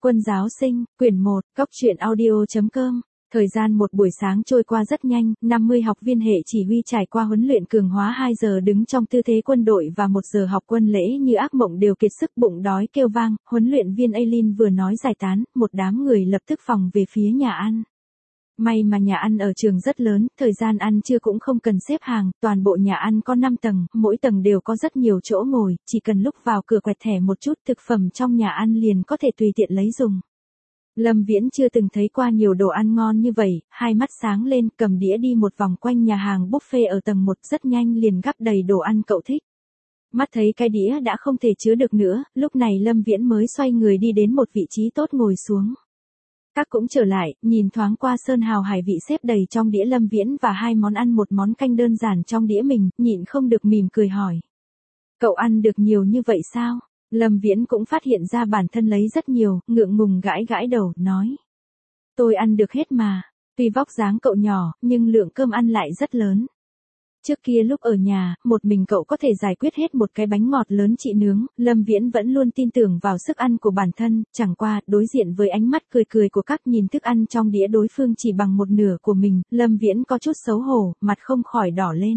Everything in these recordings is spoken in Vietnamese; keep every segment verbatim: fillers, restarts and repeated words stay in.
Quân giáo sinh, quyển một, góc truyện audio chấm com. Thời gian một buổi sáng trôi qua rất nhanh, năm mươi học viên hệ chỉ huy trải qua huấn luyện cường hóa hai giờ đứng trong tư thế quân đội và một giờ học quân lễ như ác mộng đều kiệt sức bụng đói kêu vang, huấn luyện viên Aileen vừa nói giải tán, một đám người lập tức phòng về phía nhà ăn. May mà nhà ăn ở trường rất lớn, thời gian ăn trưa cũng không cần xếp hàng, toàn bộ nhà ăn có năm tầng, mỗi tầng đều có rất nhiều chỗ ngồi, chỉ cần lúc vào cửa quẹt thẻ một chút thực phẩm trong nhà ăn liền có thể tùy tiện lấy dùng. Lâm Viễn chưa từng thấy qua nhiều đồ ăn ngon như vậy, hai mắt sáng lên cầm đĩa đi một vòng quanh nhà hàng buffet ở tầng một rất nhanh liền gắp đầy đồ ăn cậu thích. Mắt thấy cái đĩa đã không thể chứa được nữa, lúc này Lâm Viễn mới xoay người đi đến một vị trí tốt ngồi xuống. Các cũng trở lại, nhìn thoáng qua sơn hào hải vị xếp đầy trong đĩa Lâm Viễn và hai món ăn một món canh đơn giản trong đĩa mình, nhịn không được mỉm cười hỏi. Cậu ăn được nhiều như vậy sao? Lâm Viễn cũng phát hiện ra bản thân lấy rất nhiều, ngượng ngùng gãi gãi đầu, nói. Tôi ăn được hết mà, tuy vóc dáng cậu nhỏ, nhưng lượng cơm ăn lại rất lớn. Trước kia lúc ở nhà, một mình cậu có thể giải quyết hết một cái bánh ngọt lớn chị nướng, Lâm Viễn vẫn luôn tin tưởng vào sức ăn của bản thân, chẳng qua, đối diện với ánh mắt cười cười của các nhìn thức ăn trong đĩa đối phương chỉ bằng một nửa của mình, Lâm Viễn có chút xấu hổ, mặt không khỏi đỏ lên.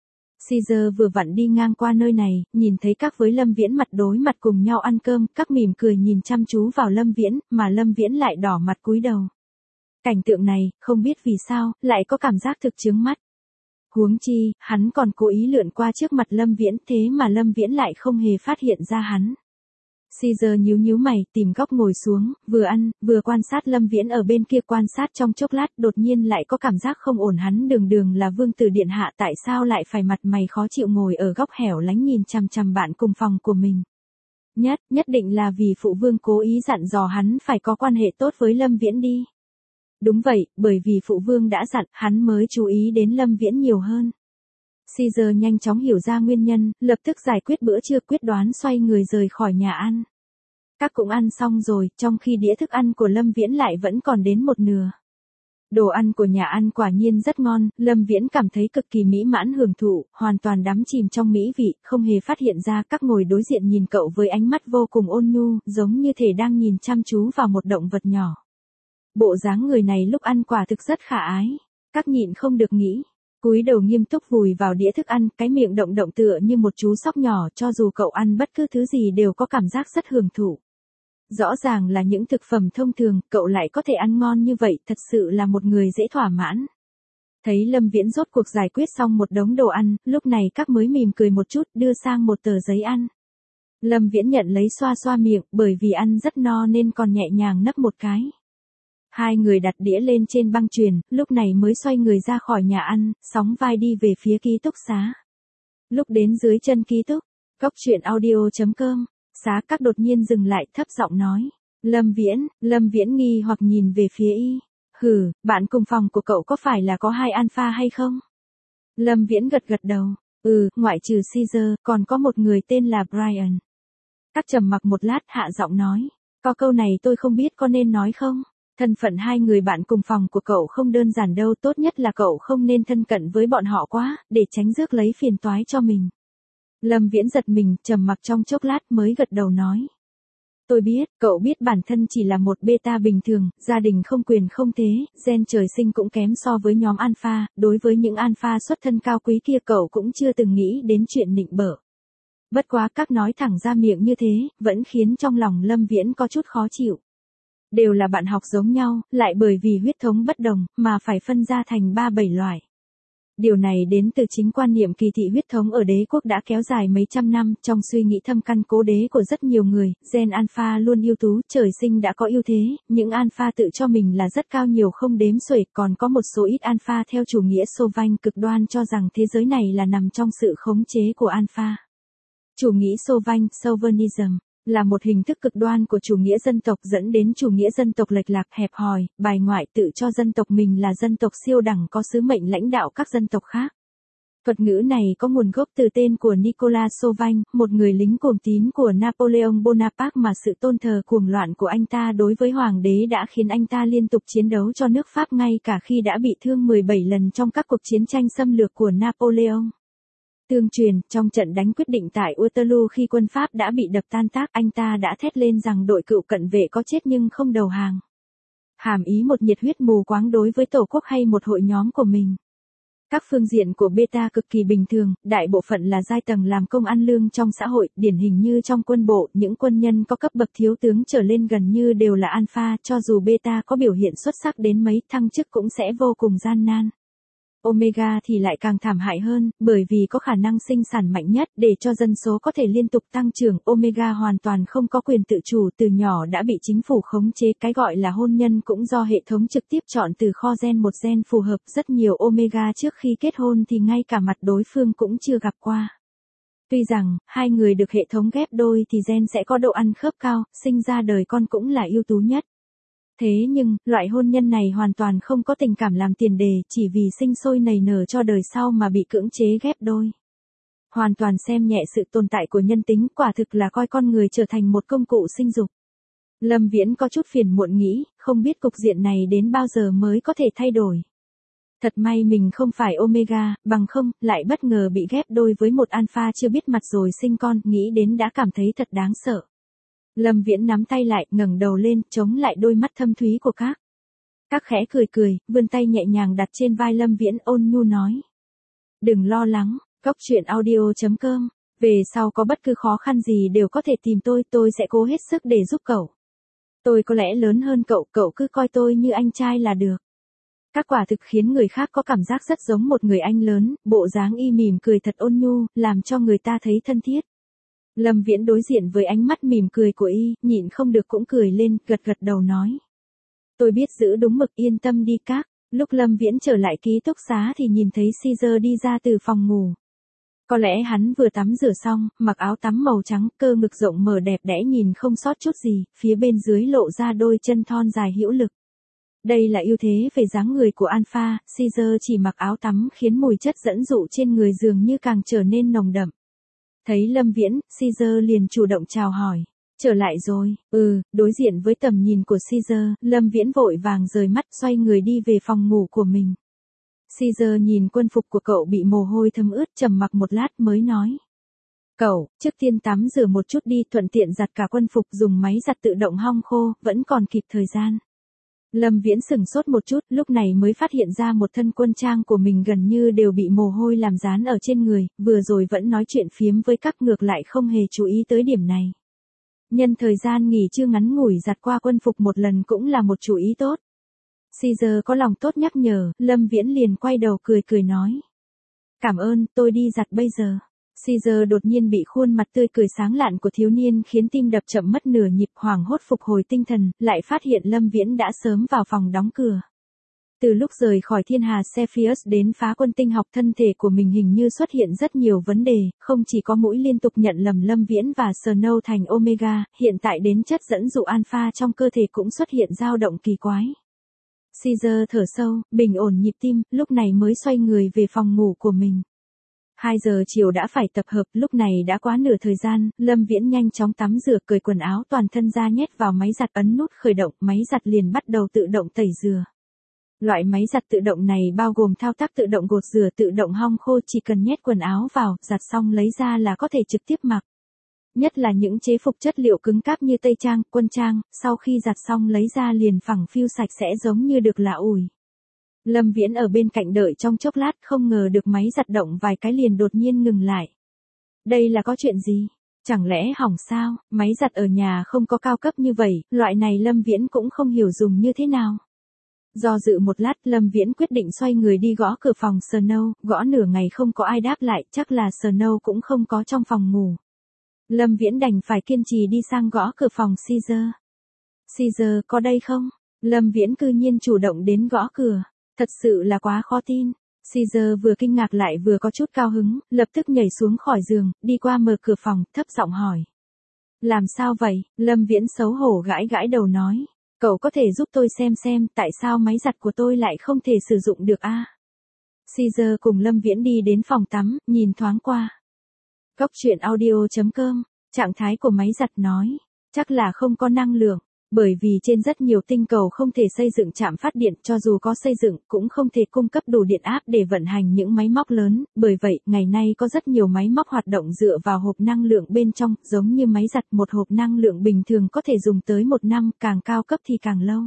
Caesar vừa vặn đi ngang qua nơi này, nhìn thấy các với Lâm Viễn mặt đối mặt cùng nhau ăn cơm, các mỉm cười nhìn chăm chú vào Lâm Viễn, mà Lâm Viễn lại đỏ mặt cúi đầu. Cảnh tượng này, không biết vì sao, lại có cảm giác thực chướng mắt. Huống chi, hắn còn cố ý lượn qua trước mặt Lâm Viễn, thế mà Lâm Viễn lại không hề phát hiện ra hắn. Caesar nhíu nhíu mày, tìm góc ngồi xuống, vừa ăn, vừa quan sát Lâm Viễn ở bên kia quan sát trong chốc lát, đột nhiên lại có cảm giác không ổn, hắn đường đường là vương tử điện hạ tại sao lại phải mặt mày khó chịu ngồi ở góc hẻo lánh nhìn chằm chằm bạn cùng phòng của mình. Nhất, nhất định là vì phụ vương cố ý dặn dò hắn phải có quan hệ tốt với Lâm Viễn đi. Đúng vậy, bởi vì phụ vương đã dặn, hắn mới chú ý đến Lâm Viễn nhiều hơn. Caesar nhanh chóng hiểu ra nguyên nhân, lập tức giải quyết bữa trưa quyết đoán xoay người rời khỏi nhà ăn. Các cũng ăn xong rồi, trong khi đĩa thức ăn của Lâm Viễn lại vẫn còn đến một nửa. Đồ ăn của nhà ăn quả nhiên rất ngon, Lâm Viễn cảm thấy cực kỳ mỹ mãn hưởng thụ, hoàn toàn đắm chìm trong mỹ vị, không hề phát hiện ra các ngồi đối diện nhìn cậu với ánh mắt vô cùng ôn nhu, giống như thể đang nhìn chăm chú vào một động vật nhỏ. Bộ dáng người này lúc ăn quả thực rất khả ái, các nhịn không được nghĩ. Cúi đầu nghiêm túc vùi vào đĩa thức ăn, cái miệng động động tựa như một chú sóc nhỏ, cho dù cậu ăn bất cứ thứ gì đều có cảm giác rất hưởng thụ. Rõ ràng là những thực phẩm thông thường, cậu lại có thể ăn ngon như vậy, thật sự là một người dễ thỏa mãn. Thấy Lâm Viễn rốt cuộc giải quyết xong một đống đồ ăn, lúc này các mới mỉm cười một chút, đưa sang một tờ giấy ăn. Lâm Viễn nhận lấy xoa xoa miệng, bởi vì ăn rất no nên còn nhẹ nhàng nấp một cái. Hai người đặt đĩa lên trên băng chuyền, lúc này mới xoay người ra khỏi nhà ăn, sóng vai đi về phía ký túc xá. Lúc đến dưới chân ký túc, góc truyện audio chấm com, Xá Các đột nhiên dừng lại thấp giọng nói. Lâm Viễn, Lâm Viễn nghi hoặc nhìn về phía y. Hừ, bạn cùng phòng của cậu có phải là có hai alpha hay không? Lâm Viễn gật gật đầu. Ừ, ngoại trừ Caesar, còn có một người tên là Brian. Các trầm mặc một lát hạ giọng nói. Có câu này tôi không biết có nên nói không? Thân phận hai người bạn cùng phòng của cậu không đơn giản đâu, tốt nhất là cậu không nên thân cận với bọn họ quá, để tránh rước lấy phiền toái cho mình. Lâm Viễn giật mình, trầm mặc trong chốc lát mới gật đầu nói. Tôi biết, cậu biết bản thân chỉ là một beta bình thường, gia đình không quyền không thế, gen trời sinh cũng kém so với nhóm alpha, đối với những alpha xuất thân cao quý kia cậu cũng chưa từng nghĩ đến chuyện nịnh bợ. Bất quá các nói thẳng ra miệng như thế, vẫn khiến trong lòng Lâm Viễn có chút khó chịu. Đều là bạn học giống nhau, lại bởi vì huyết thống bất đồng, mà phải phân ra thành ba bảy loại. Điều này đến từ chính quan niệm kỳ thị huyết thống ở đế quốc đã kéo dài mấy trăm năm, trong suy nghĩ thâm căn cố đế của rất nhiều người, gen alpha luôn ưu tú, trời sinh đã có ưu thế, những alpha tự cho mình là rất cao nhiều không đếm xuể, còn có một số ít alpha theo chủ nghĩa Chauvin cực đoan cho rằng thế giới này là nằm trong sự khống chế của alpha. Chủ nghĩa Chauvin, Chauvinism, là một hình thức cực đoan của chủ nghĩa dân tộc dẫn đến chủ nghĩa dân tộc lệch lạc hẹp hòi, bài ngoại tự cho dân tộc mình là dân tộc siêu đẳng có sứ mệnh lãnh đạo các dân tộc khác. Thuật ngữ này có nguồn gốc từ tên của Nicolas Chauvin, một người lính cuồng tín của Napoleon Bonaparte mà sự tôn thờ cuồng loạn của anh ta đối với hoàng đế đã khiến anh ta liên tục chiến đấu cho nước Pháp ngay cả khi đã bị thương mười bảy lần trong các cuộc chiến tranh xâm lược của Napoleon. Tương truyền, trong trận đánh quyết định tại Waterloo khi quân Pháp đã bị đập tan tác, anh ta đã thét lên rằng đội cựu cận vệ có chết nhưng không đầu hàng. Hàm ý một nhiệt huyết mù quáng đối với tổ quốc hay một hội nhóm của mình. Các phương diện của beta cực kỳ bình thường, đại bộ phận là giai tầng làm công ăn lương trong xã hội, điển hình như trong quân bộ, những quân nhân có cấp bậc thiếu tướng trở lên gần như đều là alpha, cho dù beta có biểu hiện xuất sắc đến mấy, thăng chức cũng sẽ vô cùng gian nan. Omega thì lại càng thảm hại hơn, bởi vì có khả năng sinh sản mạnh nhất, để cho dân số có thể liên tục tăng trưởng, Omega hoàn toàn không có quyền tự chủ, từ nhỏ đã bị chính phủ khống chế, cái gọi là hôn nhân cũng do hệ thống trực tiếp chọn từ kho gen một gen phù hợp, rất nhiều Omega trước khi kết hôn thì ngay cả mặt đối phương cũng chưa gặp qua. Tuy rằng, hai người được hệ thống ghép đôi thì gen sẽ có độ ăn khớp cao, sinh ra đời con cũng là ưu tú nhất. Thế nhưng, loại hôn nhân này hoàn toàn không có tình cảm làm tiền đề, chỉ vì sinh sôi nảy nở cho đời sau mà bị cưỡng chế ghép đôi. Hoàn toàn xem nhẹ sự tồn tại của nhân tính, quả thực là coi con người trở thành một công cụ sinh dục. Lâm Viễn có chút phiền muộn nghĩ, không biết cục diện này đến bao giờ mới có thể thay đổi. Thật may mình không phải Omega, bằng không, lại bất ngờ bị ghép đôi với một alpha chưa biết mặt rồi sinh con, nghĩ đến đã cảm thấy thật đáng sợ. Lâm Viễn nắm tay lại, ngẩng đầu lên, chống lại đôi mắt thâm thúy của các. Các khẽ cười cười, vươn tay nhẹ nhàng đặt trên vai Lâm Viễn, ôn nhu nói. Đừng lo lắng, Cốc Truyện Audio chấm com, về sau có bất cứ khó khăn gì đều có thể tìm tôi, tôi sẽ cố hết sức để giúp cậu. Tôi có lẽ lớn hơn cậu, cậu cứ coi tôi như anh trai là được. Các quả thực khiến người khác có cảm giác rất giống một người anh lớn, bộ dáng y mỉm cười thật ôn nhu, làm cho người ta thấy thân thiết. Lâm Viễn đối diện với ánh mắt mỉm cười của y, nhịn không được cũng cười lên, gật gật đầu nói. Tôi biết giữ đúng mực, yên tâm đi các. Lúc Lâm Viễn trở lại ký túc xá thì nhìn thấy Caesar đi ra từ phòng ngủ. Có lẽ hắn vừa tắm rửa xong, mặc áo tắm màu trắng, cơ ngực rộng mở đẹp đẽ nhìn không sót chút gì, phía bên dưới lộ ra đôi chân thon dài hữu lực. Đây là ưu thế về dáng người của Alpha, Caesar chỉ mặc áo tắm khiến mùi chất dẫn dụ trên người dường như càng trở nên nồng đậm. Thấy Lâm Viễn, Caesar liền chủ động chào hỏi. Trở lại rồi, ừ, đối diện với tầm nhìn của Caesar, Lâm Viễn vội vàng rời mắt xoay người đi về phòng ngủ của mình. Caesar nhìn quân phục của cậu bị mồ hôi thấm ướt trầm mặc một lát mới nói. Cậu, trước tiên tắm rửa một chút đi, thuận tiện giặt cả quân phục dùng máy giặt tự động hong khô, vẫn còn kịp thời gian. Lâm Viễn sửng sốt một chút, lúc này mới phát hiện ra một thân quân trang của mình gần như đều bị mồ hôi làm dán ở trên người, vừa rồi vẫn nói chuyện phiếm với các ngược lại không hề chú ý tới điểm này. Nhân thời gian nghỉ trưa ngắn ngủi giặt qua quân phục một lần cũng là một chú ý tốt. Caesar có lòng tốt nhắc nhở, Lâm Viễn liền quay đầu cười cười nói. Cảm ơn, tôi đi giặt bây giờ. Caesar đột nhiên bị khuôn mặt tươi cười sáng lạn của thiếu niên khiến tim đập chậm mất nửa nhịp, hoảng hốt phục hồi tinh thần, lại phát hiện Lâm Viễn đã sớm vào phòng đóng cửa. Từ lúc rời khỏi thiên hà Cepheus đến phá quân tinh học, thân thể của mình hình như xuất hiện rất nhiều vấn đề, không chỉ có mũi liên tục nhận lầm Lâm Viễn và Snow thành Omega, hiện tại đến chất dẫn dụ Alpha trong cơ thể cũng xuất hiện dao động kỳ quái. Caesar thở sâu, bình ổn nhịp tim, lúc này mới xoay người về phòng ngủ của mình. hai giờ chiều đã phải tập hợp, lúc này đã quá nửa thời gian, Lâm Viễn nhanh chóng tắm rửa, cởi quần áo toàn thân ra nhét vào máy giặt, ấn nút khởi động, máy giặt liền bắt đầu tự động tẩy rửa. Loại máy giặt tự động này bao gồm thao tác tự động gột rửa, tự động hong khô, chỉ cần nhét quần áo vào, giặt xong lấy ra là có thể trực tiếp mặc. Nhất là những chế phục chất liệu cứng cáp như tây trang, quân trang, sau khi giặt xong lấy ra liền phẳng phiu sạch sẽ giống như được lạ ủi. Lâm Viễn ở bên cạnh đợi trong chốc lát, không ngờ được máy giặt động vài cái liền đột nhiên ngừng lại. Đây là có chuyện gì? Chẳng lẽ hỏng sao? Máy giặt ở nhà không có cao cấp như vậy, loại này Lâm Viễn cũng không hiểu dùng như thế nào. Do dự một lát, Lâm Viễn quyết định xoay người đi gõ cửa phòng Snow, gõ nửa ngày không có ai đáp lại, chắc là Snow cũng không có trong phòng ngủ. Lâm Viễn đành phải kiên trì đi sang gõ cửa phòng Caesar. Caesar có đây không? Lâm Viễn cư nhiên chủ động đến gõ cửa. Thật sự là quá khó tin. Caesar vừa kinh ngạc lại vừa có chút cao hứng, lập tức nhảy xuống khỏi giường, đi qua mở cửa phòng, thấp giọng hỏi. Làm sao vậy? Lâm Viễn xấu hổ gãi gãi đầu nói. Cậu có thể giúp tôi xem xem tại sao máy giặt của tôi lại không thể sử dụng được a? À? Caesar cùng Lâm Viễn đi đến phòng tắm, nhìn thoáng qua. Cốc Truyện Audio chấm com, trạng thái của máy giặt nói. Chắc là không có năng lượng. Bởi vì trên rất nhiều tinh cầu không thể xây dựng trạm phát điện, cho dù có xây dựng cũng không thể cung cấp đủ điện áp để vận hành những máy móc lớn, bởi vậy ngày nay có rất nhiều máy móc hoạt động dựa vào hộp năng lượng bên trong, giống như máy giặt. Một hộp năng lượng bình thường có thể dùng tới một năm, càng cao cấp thì càng lâu.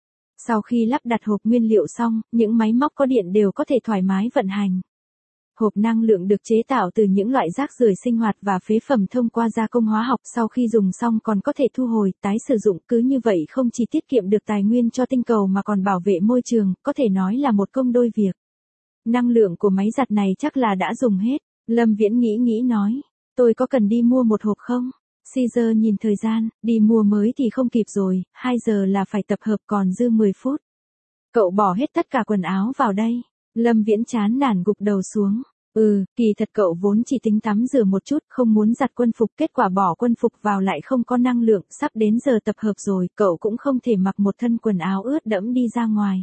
Sau khi lắp đặt hộp nguyên liệu xong, những máy móc có điện đều có thể thoải mái vận hành. Hộp năng lượng được chế tạo từ những loại rác rưởi sinh hoạt và phế phẩm thông qua gia công hóa học, sau khi dùng xong còn có thể thu hồi, tái sử dụng, cứ như vậy không chỉ tiết kiệm được tài nguyên cho tinh cầu mà còn bảo vệ môi trường, có thể nói là một công đôi việc. Năng lượng của máy giặt này chắc là đã dùng hết. Lâm Viễn nghĩ nghĩ nói, tôi có cần đi mua một hộp không? Caesar nhìn thời gian, đi mua mới thì không kịp rồi, hai giờ là phải tập hợp, còn dư mười phút. Cậu bỏ hết tất cả quần áo vào đây. Lâm Viễn chán nản gục đầu xuống. Ừ, kỳ thật cậu vốn chỉ tính tắm rửa một chút, không muốn giặt quân phục, kết quả bỏ quân phục vào lại không có năng lượng, sắp đến giờ tập hợp rồi, cậu cũng không thể mặc một thân quần áo ướt đẫm đi ra ngoài.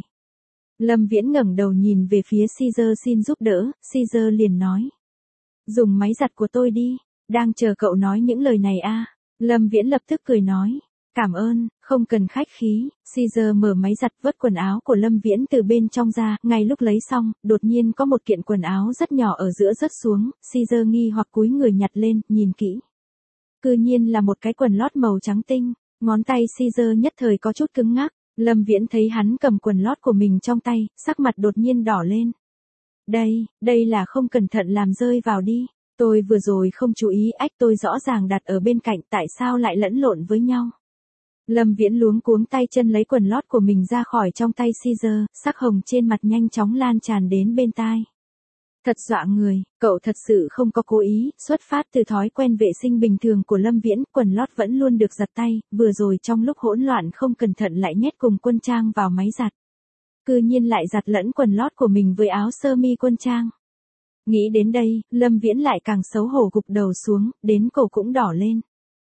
Lâm Viễn ngẩng đầu nhìn về phía Caesar xin giúp đỡ, Caesar liền nói. Dùng máy giặt của tôi đi, đang chờ cậu nói những lời này a. À. Lâm Viễn lập tức cười nói. Cảm ơn, không cần khách khí. Caesar mở máy giặt vớt quần áo của Lâm Viễn từ bên trong ra, ngay lúc lấy xong, đột nhiên có một kiện quần áo rất nhỏ ở giữa rớt xuống, Caesar nghi hoặc cúi người nhặt lên, nhìn kỹ. Cư nhiên là một cái quần lót màu trắng tinh, ngón tay Caesar nhất thời có chút cứng ngắc, Lâm Viễn thấy hắn cầm quần lót của mình trong tay, sắc mặt đột nhiên đỏ lên. Đây, đây là không cẩn thận làm rơi vào đi, tôi vừa rồi không chú ý, ách tôi rõ ràng đặt ở bên cạnh, tại sao lại lẫn lộn với nhau. Lâm Viễn luống cuống tay chân lấy quần lót của mình ra khỏi trong tay Caesar, sắc hồng trên mặt nhanh chóng lan tràn đến bên tai. Thật dọa người, cậu thật sự không có cố ý, xuất phát từ thói quen vệ sinh bình thường của Lâm Viễn, quần lót vẫn luôn được giặt tay, vừa rồi trong lúc hỗn loạn không cẩn thận lại nhét cùng quân trang vào máy giặt. Cư nhiên lại giặt lẫn quần lót của mình với áo sơ mi quân trang. Nghĩ đến đây, Lâm Viễn lại càng xấu hổ gục đầu xuống, đến cổ cũng đỏ lên.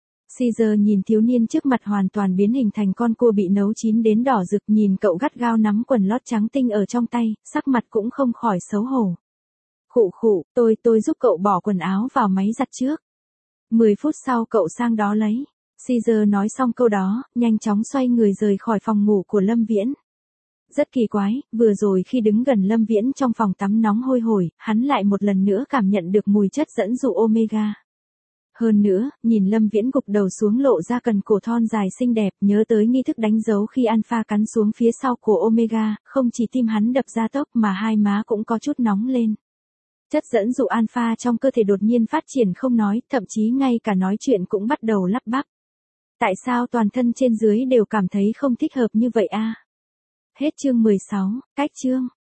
Caesar nhìn thiếu niên trước mặt hoàn toàn biến hình thành con cua bị nấu chín đến đỏ rực, nhìn cậu gắt gao nắm quần lót trắng tinh ở trong tay, sắc mặt cũng không khỏi xấu hổ. Khụ khụ, tôi tôi giúp cậu bỏ quần áo vào máy giặt trước. Mười phút sau cậu sang đó lấy. Caesar nói xong câu đó, nhanh chóng xoay người rời khỏi phòng ngủ của Lâm Viễn. Rất kỳ quái, vừa rồi khi đứng gần Lâm Viễn trong phòng tắm nóng hôi hổi, hắn lại một lần nữa cảm nhận được mùi chất dẫn dụ Omega. Hơn nữa, nhìn Lâm Viễn gục đầu xuống lộ ra cần cổ thon dài xinh đẹp, nhớ tới nghi thức đánh dấu khi Alpha cắn xuống phía sau của Omega, không chỉ tim hắn đập ra tốc mà hai má cũng có chút nóng lên. Chất dẫn dụ Alpha trong cơ thể đột nhiên phát triển không nói, thậm chí ngay cả nói chuyện cũng bắt đầu lắp bắp. Tại sao toàn thân trên dưới đều cảm thấy không thích hợp như vậy a? À? Hết chương mười sáu, cách chương.